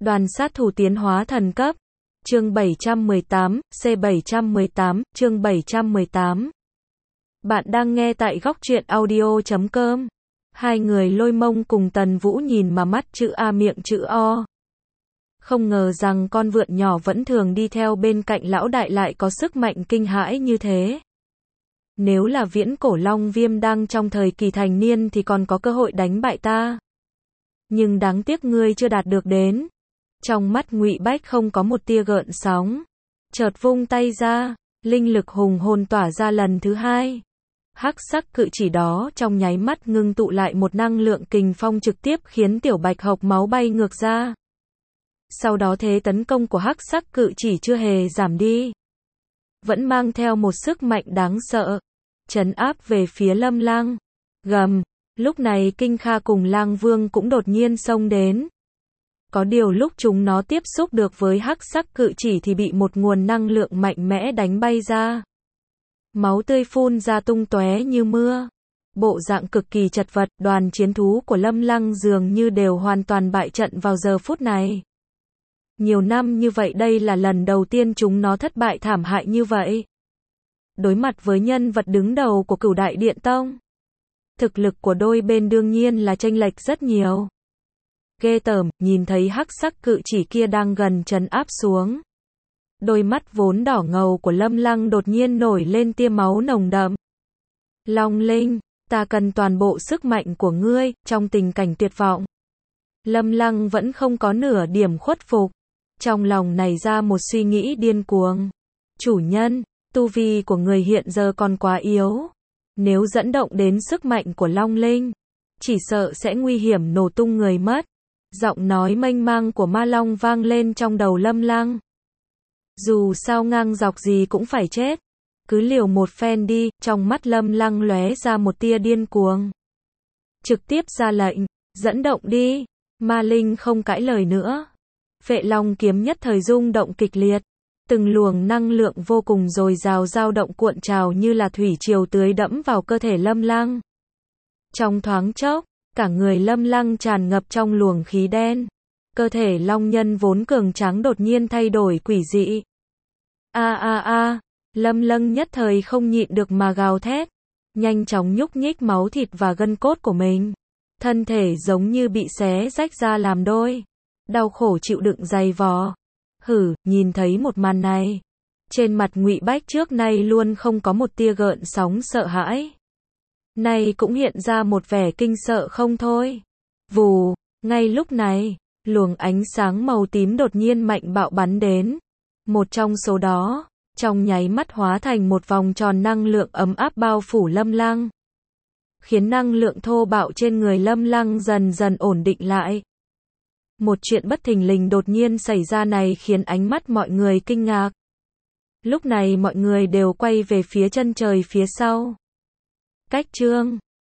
Đoàn sát thủ tiến hóa thần cấp. Chương 718, C718, chương 718. Bạn đang nghe tại góc truyện audio.com. Hai người Lôi Mông cùng Tần Vũ nhìn mà mắt chữ A miệng chữ O. Không ngờ rằng con vượn nhỏ vẫn thường đi theo bên cạnh lão đại lại có sức mạnh kinh hãi như thế. Nếu là viễn cổ long viêm đang trong thời kỳ thành niên thì còn có cơ hội đánh bại ta. Nhưng đáng tiếc ngươi chưa đạt được đến. Trong mắt Ngụy Bách không có một tia gợn sóng. Chợt vung tay ra, linh lực hùng hồn tỏa ra lần thứ hai. Hắc sắc cự chỉ đó trong nháy mắt ngưng tụ lại một năng lượng kình phong trực tiếp khiến Tiểu Bạch hộc máu bay ngược ra. Sau đó thế tấn công của hắc sắc cự chỉ chưa hề giảm đi. Vẫn mang theo một sức mạnh đáng sợ. Trấn áp về phía Lâm Lang. Gầm. Lúc này Kinh Kha cùng Lang Vương cũng đột nhiên xông đến. Có điều lúc chúng nó tiếp xúc được với hắc sắc cự chỉ thì bị một nguồn năng lượng mạnh mẽ đánh bay ra. Máu tươi phun ra tung tóe như mưa. Bộ dạng cực kỳ chật vật, đoàn chiến thú của Lâm Lăng dường như đều hoàn toàn bại trận vào giờ phút này. Nhiều năm như vậy đây là lần đầu tiên chúng nó thất bại thảm hại như vậy. Đối mặt với nhân vật đứng đầu của Cửu Đại Điện Tông. Thực lực của đôi bên đương nhiên là chênh lệch rất nhiều. Ghê tởm, nhìn thấy hắc sắc cự chỉ kia đang gần trấn áp xuống. Đôi mắt vốn đỏ ngầu của Lâm Lăng đột nhiên nổi lên tia máu nồng đậm. Long Linh, ta cần toàn bộ sức mạnh của ngươi, trong tình cảnh tuyệt vọng. Lâm Lăng vẫn không có nửa điểm khuất phục. Trong lòng nảy ra một suy nghĩ điên cuồng. Chủ nhân, tu vi của người hiện giờ còn quá yếu. Nếu dẫn động đến sức mạnh của Long Linh, chỉ sợ sẽ nguy hiểm nổ tung người mất. Giọng nói mênh mang của Ma Long vang lên trong đầu Lâm Lăng. Dù sao ngang dọc gì cũng phải chết. Cứ liều một phen đi, trong mắt Lâm Lăng lóe ra một tia điên cuồng. Trực tiếp ra lệnh, dẫn động đi. Ma Linh không cãi lời nữa. Phệ Long kiếm nhất thời rung động kịch liệt. Từng luồng năng lượng vô cùng dồi dào dao động cuộn trào như là thủy triều tưới đẫm vào cơ thể Lâm Lăng. Trong thoáng chốc, cả người Lâm Lăng tràn ngập trong luồng khí đen. Cơ thể long nhân vốn cường tráng đột nhiên thay đổi quỷ dị. Lâm Lăng nhất thời không nhịn được mà gào thét. Nhanh chóng nhúc nhích máu thịt và gân cốt của mình. Thân thể giống như bị xé rách ra làm đôi. Đau khổ chịu đựng dày vò. Nhìn thấy một màn này. Trên mặt Ngụy Bách trước nay luôn không có một tia gợn sóng sợ hãi. Nay cũng hiện ra một vẻ kinh sợ không thôi. Vù, ngay lúc này, luồng ánh sáng màu tím đột nhiên mạnh bạo bắn đến. Một trong số đó, trong nháy mắt hóa thành một vòng tròn năng lượng ấm áp bao phủ Lâm Lăng. Khiến năng lượng thô bạo trên người Lâm Lăng dần dần ổn định lại. Một chuyện bất thình lình đột nhiên xảy ra này khiến ánh mắt mọi người kinh ngạc. Lúc này mọi người đều quay về phía chân trời phía sau. Cách chương